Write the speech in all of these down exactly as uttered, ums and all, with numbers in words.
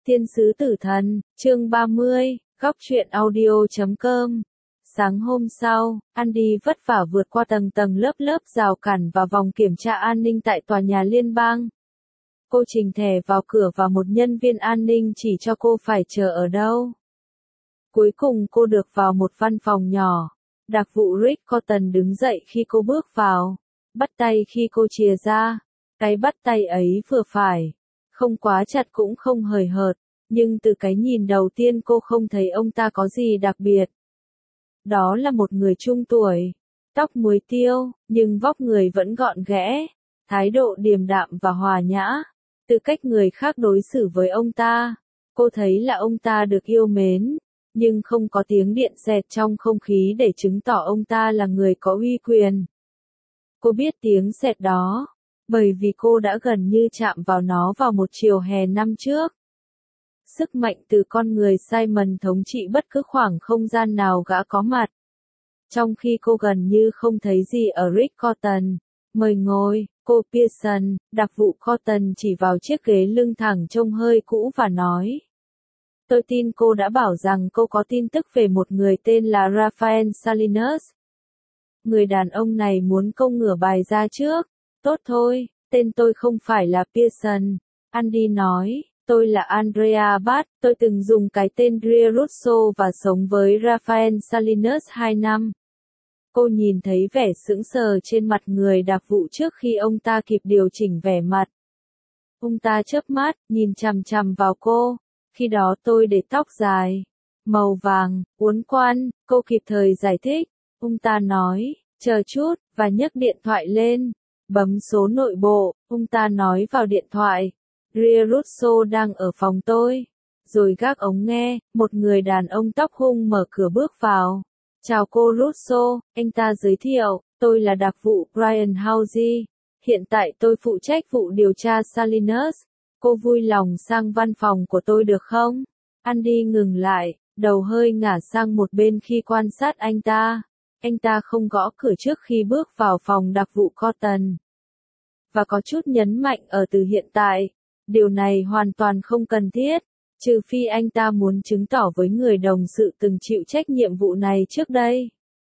Thiên sứ tử thần, chương ba mươi, góc truyện audio chấm com. Sáng hôm sau, Andy vất vả vượt qua tầng tầng lớp lớp rào cản và vòng kiểm tra an ninh tại tòa nhà liên bang. Cô trình thẻ vào cửa và một nhân viên an ninh chỉ cho cô phải chờ ở đâu. Cuối cùng cô được vào một văn phòng nhỏ. Đặc vụ Rick Cotton đứng dậy khi cô bước vào, bắt tay khi cô chìa ra. Cái bắt tay ấy vừa phải, không quá chặt cũng không hời hợt, nhưng từ cái nhìn đầu tiên cô không thấy ông ta có gì đặc biệt. Đó là một người trung tuổi, tóc muối tiêu, nhưng vóc người vẫn gọn ghẽ, thái độ điềm đạm và hòa nhã. Từ cách người khác đối xử với ông ta, cô thấy là ông ta được yêu mến, nhưng không có tiếng điện xẹt trong không khí để chứng tỏ ông ta là người có uy quyền. Cô biết tiếng xẹt đó, bởi vì cô đã gần như chạm vào nó vào một chiều hè năm trước. Sức mạnh từ con người Simon thống trị bất cứ khoảng không gian nào gã có mặt. Trong khi cô gần như không thấy gì ở Rick Cotton. Mời ngồi, cô Pearson. Đặc vụ Cotton chỉ vào chiếc ghế lưng thẳng trông hơi cũ và nói. Tôi tin cô đã bảo rằng cô có tin tức về một người tên là Rafael Salinas. Người đàn ông này muốn công ngửa bài ra trước. Tốt thôi, tên tôi không phải là Pearson. Andy nói, tôi là Andrea Bath, tôi từng dùng cái tên Ria Russo và sống với Rafael Salinas hai năm. Cô nhìn thấy vẻ sững sờ trên mặt người đặc vụ trước khi ông ta kịp điều chỉnh vẻ mặt. Ông ta chớp mắt, nhìn chằm chằm vào cô. Khi đó tôi để tóc dài, màu vàng, uốn quan, cô kịp thời giải thích. Ông ta nói, chờ chút, và nhấc điện thoại lên. Bấm số nội bộ, ông ta nói vào điện thoại. Ria Russo đang ở phòng tôi. Rồi gác ống nghe, một người đàn ông tóc hung mở cửa bước vào. Chào cô Russo, anh ta giới thiệu, tôi là đặc vụ Brian Housie. Hiện tại tôi phụ trách vụ điều tra Salinas. Cô vui lòng sang văn phòng của tôi được không? Andy ngừng lại, đầu hơi ngả sang một bên khi quan sát anh ta. Anh ta không gõ cửa trước khi bước vào phòng đặc vụ Cotton. Và có chút nhấn mạnh ở từ hiện tại. Điều này hoàn toàn không cần thiết, trừ phi anh ta muốn chứng tỏ với người đồng sự từng chịu trách nhiệm vụ này trước đây.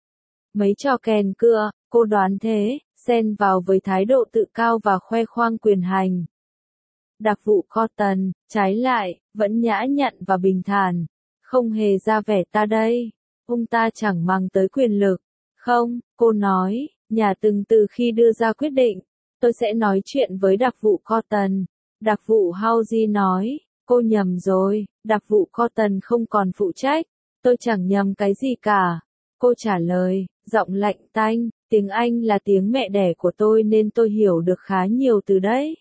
Mấy trò kèn cựa, cô đoán thế, xen vào với thái độ tự cao và khoe khoang quyền hành. Đặc vụ Cotton, trái lại, vẫn nhã nhặn và bình thản, không hề ra vẻ ta đây. Ông ta chẳng mang tới quyền lực. Không, cô nói, nhà từng từ khi đưa ra quyết định, tôi sẽ nói chuyện với đặc vụ Cotton. Đặc vụ Housie nói, cô nhầm rồi, đặc vụ Cotton không còn phụ trách, tôi chẳng nhầm cái gì cả. Cô trả lời, giọng lạnh tanh, tiếng Anh là tiếng mẹ đẻ của tôi nên tôi hiểu được khá nhiều từ đấy.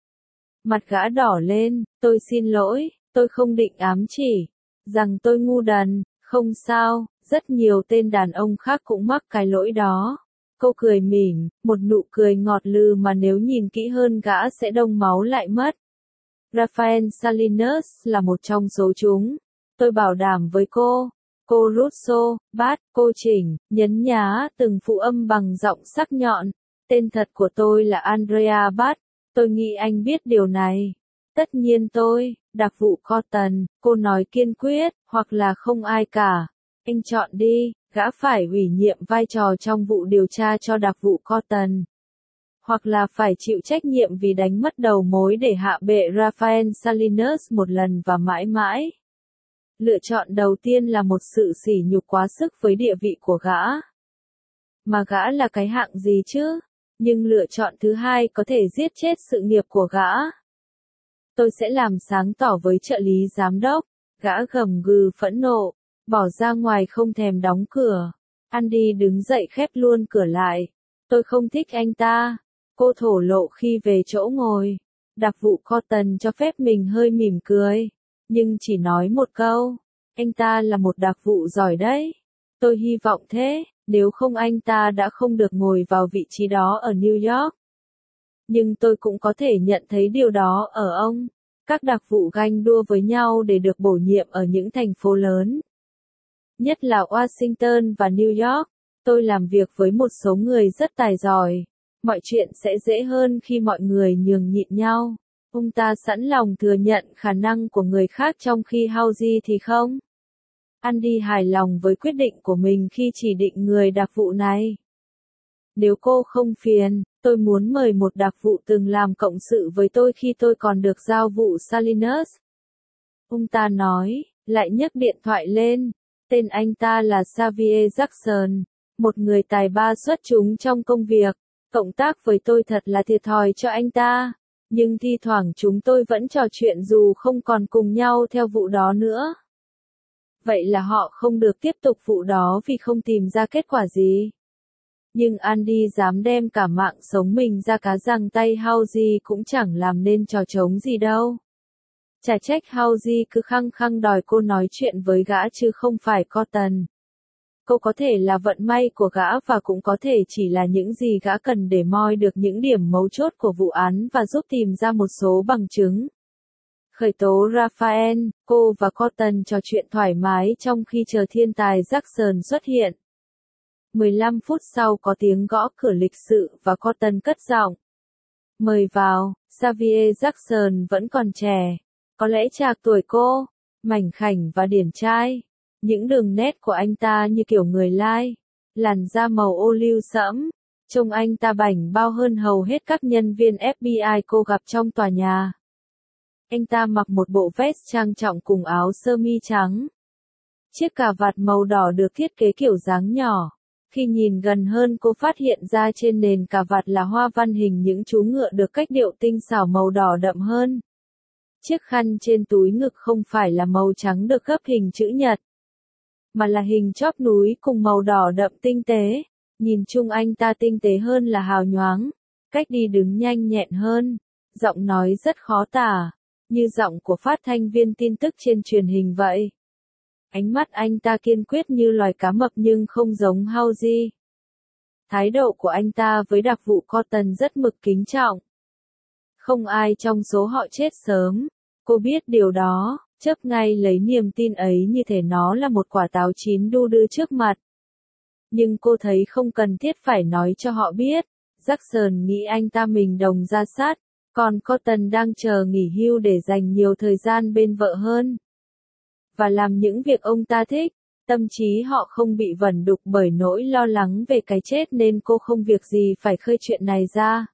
Mặt gã đỏ lên, tôi xin lỗi, tôi không định ám chỉ, rằng tôi ngu đần, không sao, rất nhiều tên đàn ông khác cũng mắc cái lỗi đó. Cô cười mỉm, một nụ cười ngọt lừ mà nếu nhìn kỹ hơn gã sẽ đông máu lại mất. Rafael Salinas là một trong số chúng. Tôi bảo đảm với cô. Cô Russo, Bath, cô chỉnh, nhấn nhá từng phụ âm bằng giọng sắc nhọn. Tên thật của tôi là Andrea Bath. Tôi nghĩ anh biết điều này. Tất nhiên tôi, đặc vụ Cotton, cô nói kiên quyết, hoặc là không ai cả. Anh chọn đi. Gã phải ủy nhiệm vai trò trong vụ điều tra cho đặc vụ Cotton. Hoặc là phải chịu trách nhiệm vì đánh mất đầu mối để hạ bệ Rafael Salinas một lần và mãi mãi. Lựa chọn đầu tiên là một sự sỉ nhục quá sức với địa vị của gã. Mà gã là cái hạng gì chứ? Nhưng lựa chọn thứ hai có thể giết chết sự nghiệp của gã. Tôi sẽ làm sáng tỏ với trợ lý giám đốc. Gã gầm gừ phẫn nộ. Bỏ ra ngoài không thèm đóng cửa. Andy đứng dậy khép luôn cửa lại. Tôi không thích anh ta. Cô thổ lộ khi về chỗ ngồi. Đặc vụ Cotton cho phép mình hơi mỉm cười. Nhưng chỉ nói một câu. Anh ta là một đặc vụ giỏi đấy. Tôi hy vọng thế, nếu không anh ta đã không được ngồi vào vị trí đó ở New York. Nhưng tôi cũng có thể nhận thấy điều đó ở ông. Các đặc vụ ganh đua với nhau để được bổ nhiệm ở những thành phố lớn. Nhất là Washington và New York. Tôi làm việc với một số người rất tài giỏi. Mọi chuyện sẽ dễ hơn khi mọi người nhường nhịn nhau. Ông ta sẵn lòng thừa nhận khả năng của người khác trong khi Halsey thì không. Andy hài lòng với quyết định của mình khi chỉ định người đặc vụ này. Nếu cô không phiền, tôi muốn mời một đặc vụ từng làm cộng sự với tôi khi tôi còn được giao vụ Salinas. Ông ta nói, lại nhấc điện thoại lên. Tên anh ta là Xavier Jackson, một người tài ba xuất chúng trong công việc. Cộng tác với tôi thật là thiệt thòi cho anh ta. Nhưng thi thoảng chúng tôi vẫn trò chuyện dù không còn cùng nhau theo vụ đó nữa. Vậy là họ không được tiếp tục vụ đó vì không tìm ra kết quả gì. Nhưng Andy dám đem cả mạng sống mình ra cá rằng tay Halsey cũng chẳng làm nên trò trống gì đâu. Chả trách Halsey cứ khăng khăng đòi cô nói chuyện với gã chứ không phải Cotton. Cô có thể là vận may của gã và cũng có thể chỉ là những gì gã cần để moi được những điểm mấu chốt của vụ án và giúp tìm ra một số bằng chứng. Khởi tố Raphael, cô và Cotton trò chuyện thoải mái trong khi chờ thiên tài Jackson xuất hiện. mười lăm phút sau có tiếng gõ cửa lịch sự và Cotton cất giọng. Mời vào, Xavier Jackson vẫn còn trẻ. Có lẽ trạc tuổi cô, mảnh khảnh và điển trai. Những đường nét của anh ta như kiểu người Lai, làn da màu ô liu sẫm, trông anh ta bảnh bao hơn hầu hết các nhân viên ép bê i cô gặp trong tòa nhà. Anh ta mặc một bộ vest trang trọng cùng áo sơ mi trắng. Chiếc cà vạt màu đỏ được thiết kế kiểu dáng nhỏ. Khi nhìn gần hơn cô phát hiện ra trên nền cà vạt là hoa văn hình những chú ngựa được cách điệu tinh xảo màu đỏ đậm hơn. Chiếc khăn trên túi ngực không phải là màu trắng được gấp hình chữ nhật, mà là hình chóp núi cùng màu đỏ đậm tinh tế. Nhìn chung anh ta tinh tế hơn là hào nhoáng, cách đi đứng nhanh nhẹn hơn, giọng nói rất khó tả, như giọng của phát thanh viên tin tức trên truyền hình vậy. Ánh mắt anh ta kiên quyết như loài cá mập nhưng không giống Halsey. Thái độ của anh ta với đặc vụ Cotton rất mực kính trọng. Không ai trong số họ chết sớm, cô biết điều đó, chớp ngay lấy niềm tin ấy như thể nó là một quả táo chín đu đưa trước mặt. Nhưng cô thấy không cần thiết phải nói cho họ biết. Jackson nghĩ anh ta mình đồng ra sát, còn Cotton đang chờ nghỉ hưu để dành nhiều thời gian bên vợ hơn. Và làm những việc ông ta thích, tâm trí họ không bị vẩn đục bởi nỗi lo lắng về cái chết nên cô không việc gì phải khơi chuyện này ra.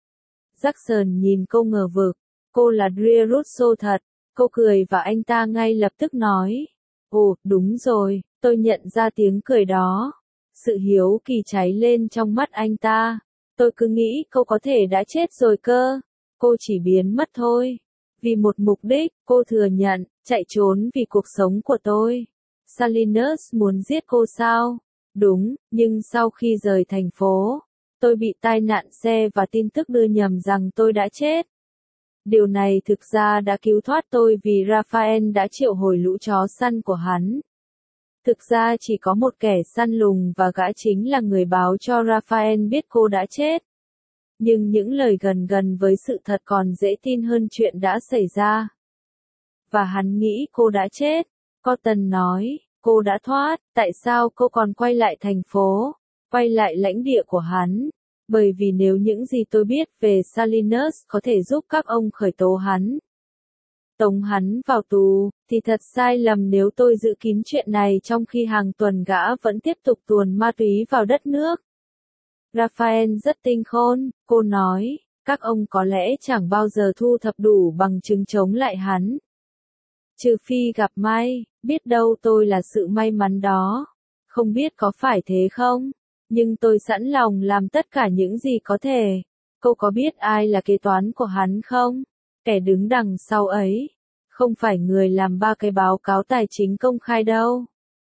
Jackson nhìn cô ngờ vực, cô là Drea Russo thật, cô cười và anh ta ngay lập tức nói, ồ, đúng rồi, tôi nhận ra tiếng cười đó. Sự hiếu kỳ cháy lên trong mắt anh ta, tôi cứ nghĩ cô có thể đã chết rồi cơ, cô chỉ biến mất thôi. Vì một mục đích, cô thừa nhận, chạy trốn vì cuộc sống của tôi. Salinas muốn giết cô sao? Đúng, nhưng sau khi rời thành phố, tôi bị tai nạn xe và tin tức đưa nhầm rằng tôi đã chết. Điều này thực ra đã cứu thoát tôi vì Raphael đã triệu hồi lũ chó săn của hắn. Thực ra chỉ có một kẻ săn lùng và gã chính là người báo cho Raphael biết cô đã chết. Nhưng những lời gần gần với sự thật còn dễ tin hơn chuyện đã xảy ra. Và hắn nghĩ cô đã chết. Cotton nói, cô đã thoát, tại sao cô còn quay lại thành phố, quay lại lãnh địa của hắn? Bởi vì nếu những gì tôi biết về Salinas có thể giúp các ông khởi tố hắn, tống hắn vào tù, thì thật sai lầm nếu tôi giữ kín chuyện này trong khi hàng tuần gã vẫn tiếp tục tuồn ma túy vào đất nước. Raphael rất tinh khôn, cô nói, các ông có lẽ chẳng bao giờ thu thập đủ bằng chứng chống lại hắn. Trừ phi gặp may, biết đâu tôi là sự may mắn đó. Không biết có phải thế không? Nhưng tôi sẵn lòng làm tất cả những gì có thể. Cô có biết ai là kế toán của hắn không? Kẻ đứng đằng sau ấy. Không phải người làm ba cái báo cáo tài chính công khai đâu.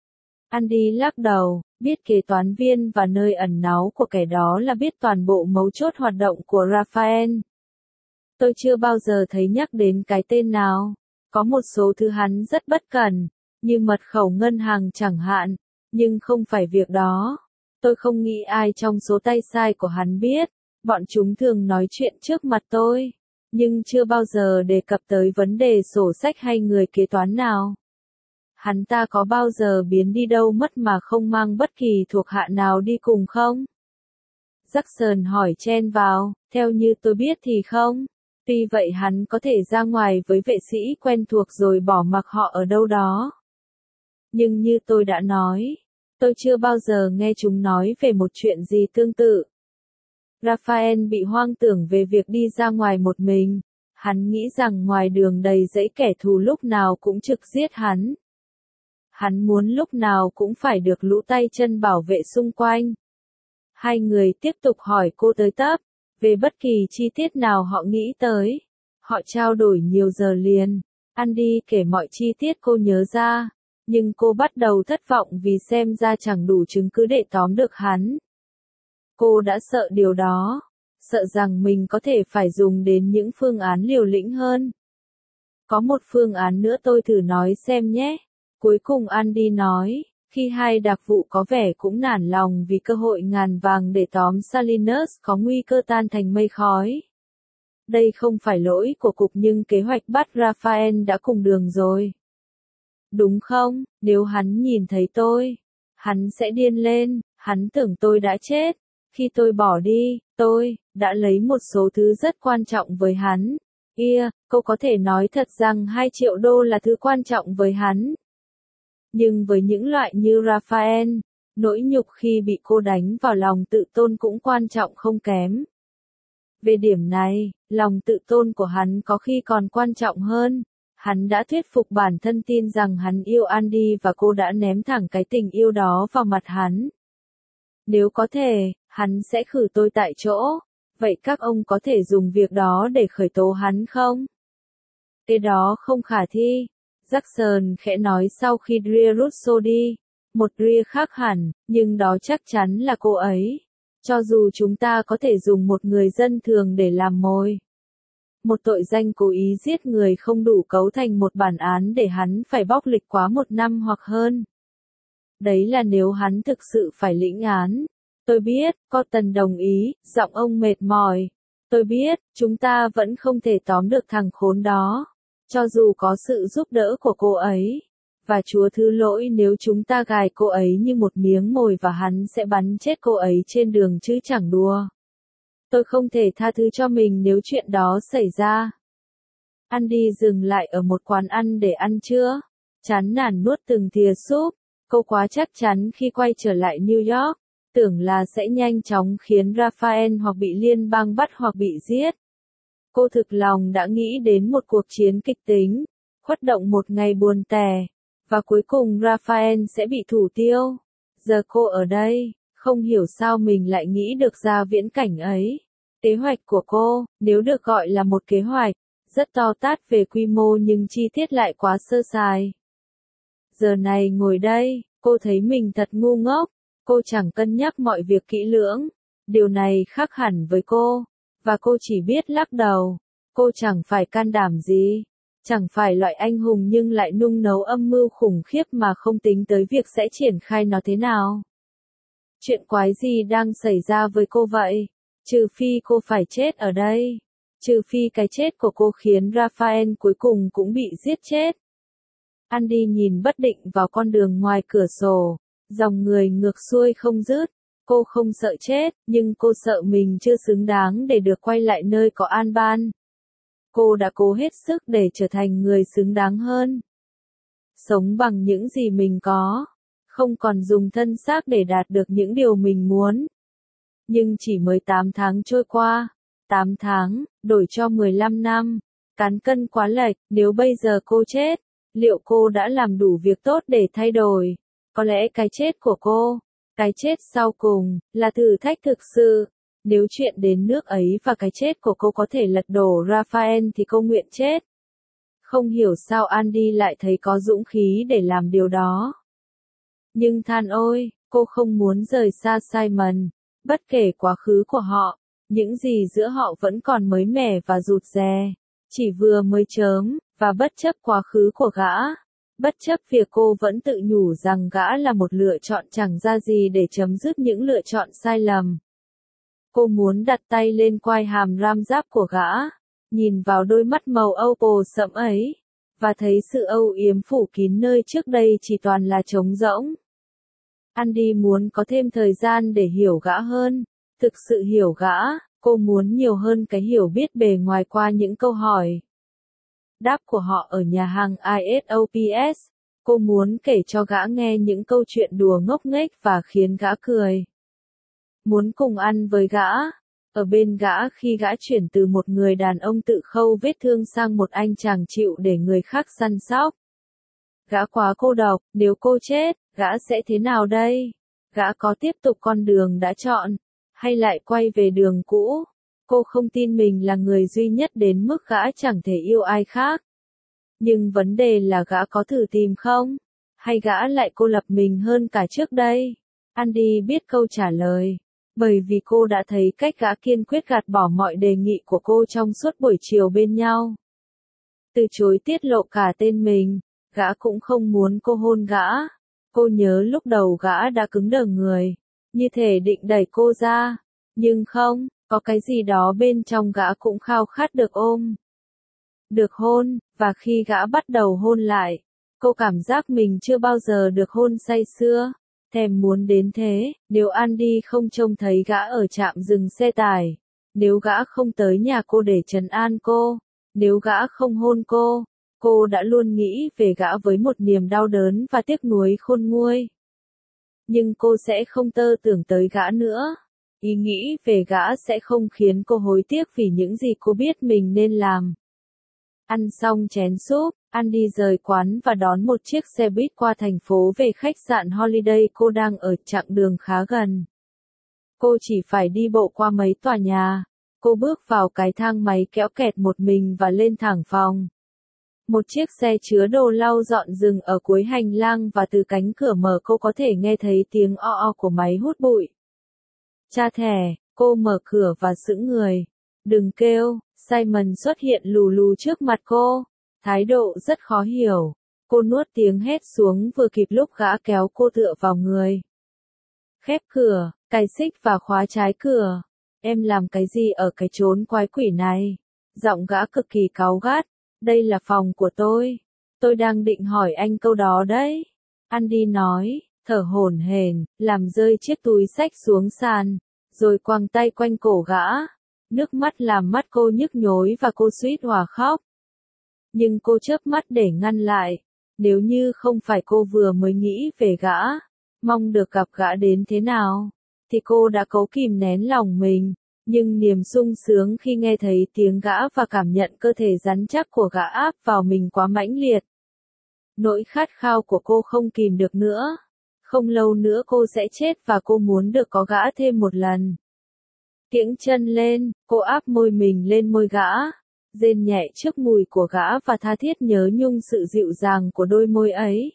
Andy lắc đầu, biết kế toán viên và nơi ẩn náu của kẻ đó là biết toàn bộ mấu chốt hoạt động của Raphael. Tôi chưa bao giờ thấy nhắc đến cái tên nào. Có một số thứ hắn rất bất cẩn, như mật khẩu ngân hàng chẳng hạn, nhưng không phải việc đó. Tôi không nghĩ ai trong số tay sai của hắn biết, bọn chúng thường nói chuyện trước mặt tôi, nhưng chưa bao giờ đề cập tới vấn đề sổ sách hay người kế toán nào. Hắn ta có bao giờ biến đi đâu mất mà không mang bất kỳ thuộc hạ nào đi cùng không? Jackson hỏi chen vào, theo như tôi biết thì không. Tuy vậy hắn có thể ra ngoài với vệ sĩ quen thuộc rồi bỏ mặc họ ở đâu đó. Nhưng như tôi đã nói, tôi chưa bao giờ nghe chúng nói về một chuyện gì tương tự. Raphael bị hoang tưởng về việc đi ra ngoài một mình. Hắn nghĩ rằng ngoài đường đầy dẫy kẻ thù lúc nào cũng trực giết hắn. Hắn muốn lúc nào cũng phải được lũ tay chân bảo vệ xung quanh. Hai người tiếp tục hỏi cô tới tấp, về bất kỳ chi tiết nào họ nghĩ tới. Họ trao đổi nhiều giờ liền. Andy kể mọi chi tiết cô nhớ ra, nhưng cô bắt đầu thất vọng vì xem ra chẳng đủ chứng cứ để tóm được hắn. Cô đã sợ điều đó, sợ rằng mình có thể phải dùng đến những phương án liều lĩnh hơn. Có một phương án nữa tôi thử nói xem nhé. Cuối cùng Andy nói, khi hai đặc vụ có vẻ cũng nản lòng vì cơ hội ngàn vàng để tóm Salinas có nguy cơ tan thành mây khói. Đây không phải lỗi của cục nhưng kế hoạch bắt Raphael đã cùng đường rồi. Đúng không, nếu hắn nhìn thấy tôi, hắn sẽ điên lên, hắn tưởng tôi đã chết. Khi tôi bỏ đi, tôi đã lấy một số thứ rất quan trọng với hắn. Ia, cô có thể nói thật rằng hai triệu đô là thứ quan trọng với hắn. Nhưng với những loại như Raphael, nỗi nhục khi bị cô đánh vào lòng tự tôn cũng quan trọng không kém. Về điểm này, lòng tự tôn của hắn có khi còn quan trọng hơn. Hắn đã thuyết phục bản thân tin rằng hắn yêu Andy và cô đã ném thẳng cái tình yêu đó vào mặt hắn. Nếu có thể, hắn sẽ khử tôi tại chỗ. Vậy các ông có thể dùng việc đó để khởi tố hắn không? Cái đó không khả thi. Jackson khẽ nói sau khi Drea Russo đi. Một Drea khác hẳn, nhưng đó chắc chắn là cô ấy. Cho dù chúng ta có thể dùng một người dân thường để làm mồi. Một tội danh cố ý giết người không đủ cấu thành một bản án để hắn phải bóc lịch quá một năm hoặc hơn. Đấy là nếu hắn thực sự phải lĩnh án. Tôi biết, Cotton đồng ý, giọng ông mệt mỏi. Tôi biết, chúng ta vẫn không thể tóm được thằng khốn đó. Cho dù có sự giúp đỡ của cô ấy. Và Chúa thứ lỗi nếu chúng ta gài cô ấy như một miếng mồi và hắn sẽ bắn chết cô ấy trên đường chứ chẳng đùa. Tôi không thể tha thứ cho mình nếu chuyện đó xảy ra. Andy dừng lại ở một quán ăn để ăn trưa. Chán nản nuốt từng thìa súp. Cô quá chắc chắn khi quay trở lại New York. Tưởng là sẽ nhanh chóng khiến Raphael hoặc bị liên bang bắt hoặc bị giết. Cô thực lòng đã nghĩ đến một cuộc chiến kịch tính, khuất động một ngày buồn tẻ, và cuối cùng Raphael sẽ bị thủ tiêu. Giờ cô ở đây, không hiểu sao mình lại nghĩ được ra viễn cảnh ấy. Kế hoạch của cô, nếu được gọi là một kế hoạch, rất to tát về quy mô nhưng chi tiết lại quá sơ sài. Giờ này ngồi đây, cô thấy mình thật ngu ngốc. Cô chẳng cân nhắc mọi việc kỹ lưỡng. Điều này khác hẳn với cô. Và cô chỉ biết lắc đầu. Cô chẳng phải can đảm gì. Chẳng phải loại anh hùng nhưng lại nung nấu âm mưu khủng khiếp mà không tính tới việc sẽ triển khai nó thế nào. Chuyện quái gì đang xảy ra với cô vậy? Trừ phi cô phải chết ở đây. Trừ phi cái chết của cô khiến Raphael cuối cùng cũng bị giết chết. Andy nhìn bất định vào con đường ngoài cửa sổ. Dòng người ngược xuôi không dứt. Cô không sợ chết, nhưng cô sợ mình chưa xứng đáng để được quay lại nơi có an ban. Cô đã cố hết sức để trở thành người xứng đáng hơn. Sống bằng những gì mình có. Không còn dùng thân xác để đạt được những điều mình muốn. Nhưng chỉ mới tám tháng trôi qua. tám tháng, đổi cho mười lăm năm. Cán cân quá lệch, nếu bây giờ cô chết, liệu cô đã làm đủ việc tốt để thay đổi? Có lẽ cái chết của cô, cái chết sau cùng, là thử thách thực sự. Nếu chuyện đến nước ấy và cái chết của cô có thể lật đổ Raphael thì cô nguyện chết. Không hiểu sao Andy lại thấy có dũng khí để làm điều đó. Nhưng than ôi, cô không muốn rời xa Simon. Bất kể quá khứ của họ, những gì giữa họ vẫn còn mới mẻ và rụt rè. Chỉ vừa mới chớm, và bất chấp quá khứ của gã. Bất chấp việc cô vẫn tự nhủ rằng gã là một lựa chọn chẳng ra gì để chấm dứt những lựa chọn sai lầm. Cô muốn đặt tay lên quai hàm ram giáp của gã, nhìn vào đôi mắt màu opal sẫm ấy, và thấy sự âu yếm phủ kín nơi trước đây chỉ toàn là trống rỗng. Andy muốn có thêm thời gian để hiểu gã hơn, thực sự hiểu gã, Cô muốn nhiều hơn cái hiểu biết bề ngoài qua những câu hỏi đáp của họ ở nhà hàng ISOPS. Cô muốn kể cho gã nghe những câu chuyện đùa ngốc nghếch và khiến gã cười. Muốn cùng ăn với gã, ở bên gã khi gã chuyển từ một người đàn ông tự khâu vết thương sang một anh chàng chịu để người khác săn sóc. Gã quá cô độc, nếu cô chết, gã sẽ thế nào đây? Gã có tiếp tục con đường đã chọn, hay lại quay về đường cũ? Cô không tin mình là người duy nhất đến mức gã chẳng thể yêu ai khác. Nhưng vấn đề là gã có thử tìm không? Hay gã lại cô lập mình hơn cả trước đây? Andy biết câu trả lời, bởi vì cô đã thấy cách gã kiên quyết gạt bỏ mọi đề nghị của cô trong suốt buổi chiều bên nhau. Từ chối tiết lộ cả tên mình, gã cũng không muốn cô hôn gã. Cô nhớ lúc đầu gã đã cứng đờ người, như thể định đẩy cô ra, nhưng không, có cái gì đó bên trong gã cũng khao khát được ôm, được hôn, và khi gã bắt đầu hôn lại, cô cảm giác mình chưa bao giờ được hôn say sưa, thèm muốn đến thế. Nếu Andy không trông thấy gã ở trạm dừng xe tải, nếu gã không tới nhà cô để trấn an cô, nếu gã không hôn cô, cô đã luôn nghĩ về gã với một niềm đau đớn và tiếc nuối khôn nguôi. Nhưng cô sẽ không tơ tưởng tới gã nữa. Ý nghĩ về gã sẽ không khiến cô hối tiếc vì những gì cô biết mình nên làm. Ăn xong chén súp, Andy rời quán và đón một chiếc xe buýt qua thành phố về khách sạn Holiday. Cô đang ở chặng đường khá gần. Cô chỉ phải đi bộ qua mấy tòa nhà. Cô bước vào cái thang máy kéo kẹt một mình và lên thẳng phòng. Một chiếc xe chứa đồ lau dọn dừng ở cuối hành lang và từ cánh cửa mở cô có thể nghe thấy tiếng o o của máy hút bụi. Tra thẻ, cô mở cửa và sững người. Đừng kêu, Simon xuất hiện lù lù trước mặt cô, thái độ rất khó hiểu. Cô nuốt tiếng hét xuống vừa kịp lúc gã kéo cô tựa vào người. Khép cửa, cài xích và khóa trái cửa. Em làm cái gì ở cái chốn quái quỷ này? Giọng gã cực kỳ cáu gắt. Đây là phòng của tôi. Tôi đang định hỏi anh câu đó đấy. Andy nói, thở hổn hển, làm rơi chiếc túi xách xuống sàn, rồi quàng tay quanh cổ gã. Nước mắt làm mắt cô nhức nhối và cô suýt hòa khóc. Nhưng cô chớp mắt để ngăn lại. Nếu như không phải cô vừa mới nghĩ về gã, mong được gặp gã đến thế nào, thì cô đã cố kìm nén lòng mình. Nhưng niềm sung sướng khi nghe thấy tiếng gã và cảm nhận cơ thể rắn chắc của gã áp vào mình quá mãnh liệt. Nỗi khát khao của cô không kìm được nữa. Không lâu nữa cô sẽ chết và cô muốn được có gã thêm một lần. Kiễng chân lên, cô áp môi mình lên môi gã, rên nhẹ trước mùi của gã và tha thiết nhớ nhung sự dịu dàng của đôi môi ấy.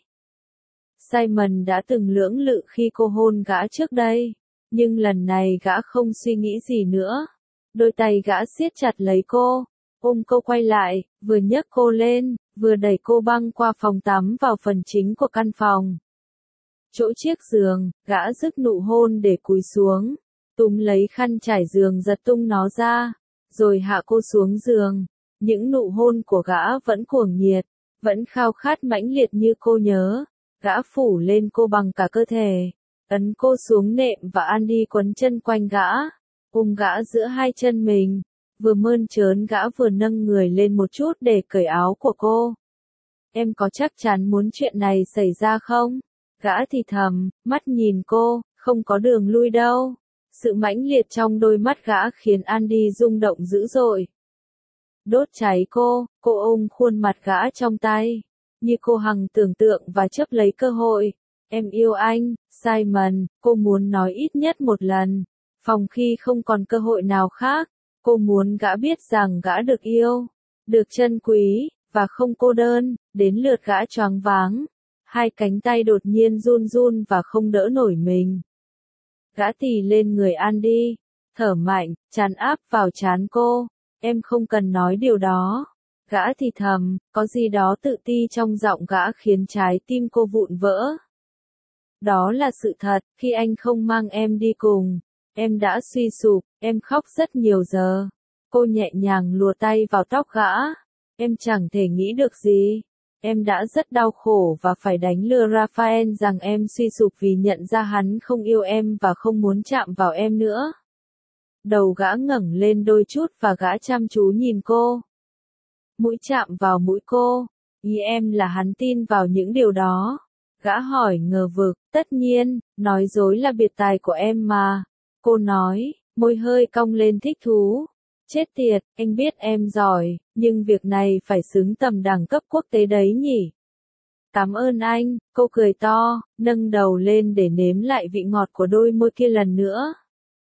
Simon đã từng lưỡng lự khi cô hôn gã trước đây. Nhưng lần này gã không suy nghĩ gì nữa. Đôi tay gã siết chặt lấy cô, ôm cô quay lại, vừa nhấc cô lên, vừa đẩy cô băng qua phòng tắm vào phần chính của căn phòng. Chỗ chiếc giường, gã rứt nụ hôn để cúi xuống, túm lấy khăn trải giường giật tung nó ra, rồi hạ cô xuống giường. Những nụ hôn của gã vẫn cuồng nhiệt, vẫn khao khát mãnh liệt như cô nhớ. Gã phủ lên cô bằng cả cơ thể. Ấn cô xuống nệm và Andy quấn chân quanh gã, ôm gã giữa hai chân mình, vừa mơn trớn gã vừa nâng người lên một chút để cởi áo của cô. Em có chắc chắn muốn chuyện này xảy ra không? Gã thì thầm, mắt nhìn cô, không có đường lui đâu. Sự mãnh liệt trong đôi mắt gã khiến Andy rung động dữ dội. Đốt cháy cô, cô ôm khuôn mặt gã trong tay, như cô hằng tưởng tượng và chấp lấy cơ hội. Em yêu anh, Simon, cô muốn nói ít nhất một lần. Phòng khi không còn cơ hội nào khác, cô muốn gã biết rằng gã được yêu, được trân quý, và không cô đơn. Đến lượt gã choáng váng. Hai cánh tay đột nhiên run run và không đỡ nổi mình. Gã tì lên người Andy, thở mạnh, tràn áp vào trán cô. Em không cần nói điều đó. Gã thì thầm, có gì đó tự ti trong giọng gã khiến trái tim cô vụn vỡ. Đó là sự thật, khi anh không mang em đi cùng, em đã suy sụp, em khóc rất nhiều giờ. Cô nhẹ nhàng lùa tay vào tóc gã. Em chẳng thể nghĩ được gì. Em đã rất đau khổ và phải đánh lừa Raphael rằng em suy sụp vì nhận ra hắn không yêu em và không muốn chạm vào em nữa. Đầu gã ngẩng lên đôi chút và gã chăm chú nhìn cô. Mũi chạm vào mũi cô. Ý em là hắn tin vào những điều đó. Gã hỏi ngờ vực, tất nhiên, nói dối là biệt tài của em mà. Cô nói, môi hơi cong lên thích thú. Chết tiệt, anh biết em giỏi, nhưng việc này phải xứng tầm đẳng cấp quốc tế đấy nhỉ. Cảm ơn anh, cô cười to, nâng đầu lên để nếm lại vị ngọt của đôi môi kia lần nữa.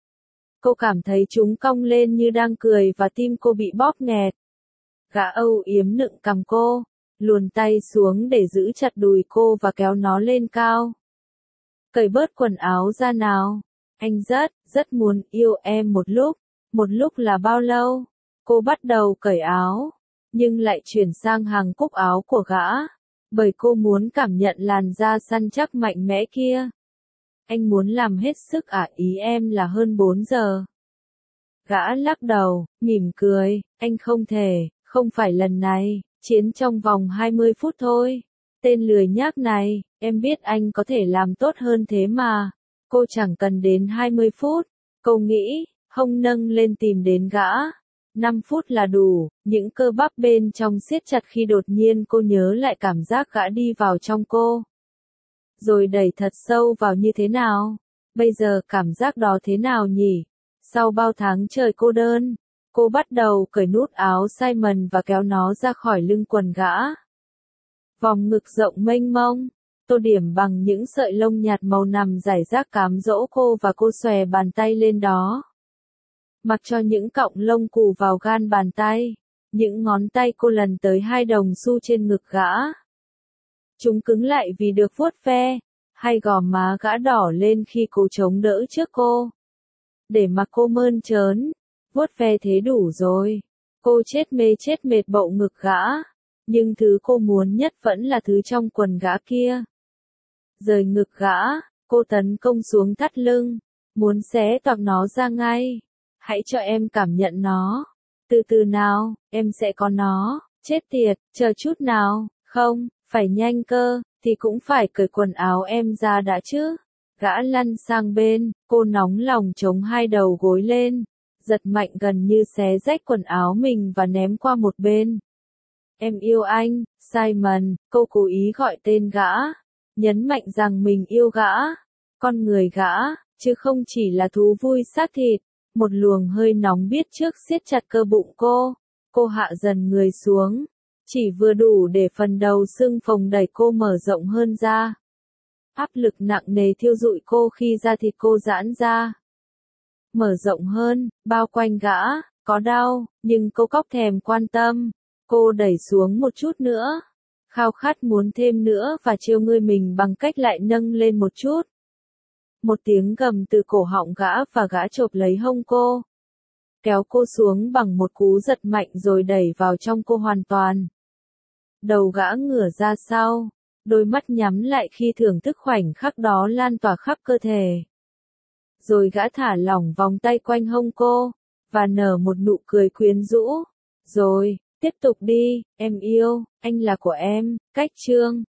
Cô cảm thấy chúng cong lên như đang cười và tim cô bị bóp nghẹt. Gã âu yếm nựng cằm cô, luồn tay xuống để giữ chặt đùi cô và kéo nó lên cao. Cởi bớt quần áo ra nào. Anh rất, rất muốn yêu em một lúc. Một lúc là bao lâu? Cô bắt đầu cởi áo, nhưng lại chuyển sang hàng cúc áo của gã, bởi cô muốn cảm nhận làn da săn chắc mạnh mẽ kia. Anh muốn làm hết sức à, ý em là hơn bốn giờ. Gã lắc đầu, mỉm cười, anh không thể, không phải lần này, chiến trong vòng hai mươi phút thôi. Tên lười nhác này, em biết anh có thể làm tốt hơn thế mà. Cô chẳng cần đến hai mươi phút, cô nghĩ, hông nâng lên tìm đến gã. năm phút là đủ, những cơ bắp bên trong siết chặt khi đột nhiên cô nhớ lại cảm giác gã đi vào trong cô. Rồi đẩy thật sâu vào như thế nào? Bây giờ cảm giác đó thế nào nhỉ? Sau bao tháng trời cô đơn, cô bắt đầu cởi nút áo Simon và kéo nó ra khỏi lưng quần gã. Vòng ngực rộng mênh mông, tô điểm bằng những sợi lông nhạt màu nằm rải rác cám dỗ cô và cô xòe bàn tay lên đó. Mặc cho những cọng lông cù vào gan bàn tay, những ngón tay cô lần tới hai đồng xu trên ngực gã. Chúng cứng lại vì được vuốt ve, hay gò má gã đỏ lên khi cô chống đỡ trước cô. Để mặc cô mơn trớn, vuốt ve thế đủ rồi. Cô chết mê chết mệt bậu ngực gã, nhưng thứ cô muốn nhất vẫn là thứ trong quần gã kia. Rời ngực gã, cô tấn công xuống thắt lưng, muốn xé toạc nó ra ngay. Hãy cho em cảm nhận nó. Từ từ nào, em sẽ có nó. Chết tiệt, chờ chút nào, không, phải nhanh cơ, thì cũng phải cởi quần áo em ra đã chứ. Gã lăn sang bên, cô nóng lòng chống hai đầu gối lên, giật mạnh gần như xé rách quần áo mình và ném qua một bên. Em yêu anh, Simon, cô cố ý gọi tên gã, nhấn mạnh rằng mình yêu gã, con người gã, chứ không chỉ là thú vui xác thịt. Một luồng hơi nóng biết trước siết chặt cơ bụng cô, cô hạ dần người xuống, chỉ vừa đủ để phần đầu xương phồng đẩy cô mở rộng hơn ra. Áp lực nặng nề thiêu rụi cô khi da thịt cô giãn ra. Mở rộng hơn, bao quanh gã, có đau, nhưng cô cóc thèm quan tâm. Cô đẩy xuống một chút nữa, khao khát muốn thêm nữa và trêu ngươi mình bằng cách lại nâng lên một chút. Một tiếng gầm từ cổ họng gã và gã chộp lấy hông cô. Kéo cô xuống bằng một cú giật mạnh rồi đẩy vào trong cô hoàn toàn. Đầu gã ngửa ra sau, đôi mắt nhắm lại khi thưởng thức khoảnh khắc đó lan tỏa khắp cơ thể. Rồi gã thả lỏng vòng tay quanh hông cô, và nở một nụ cười quyến rũ. Rồi, tiếp tục đi, em yêu, anh là của em, cách chương.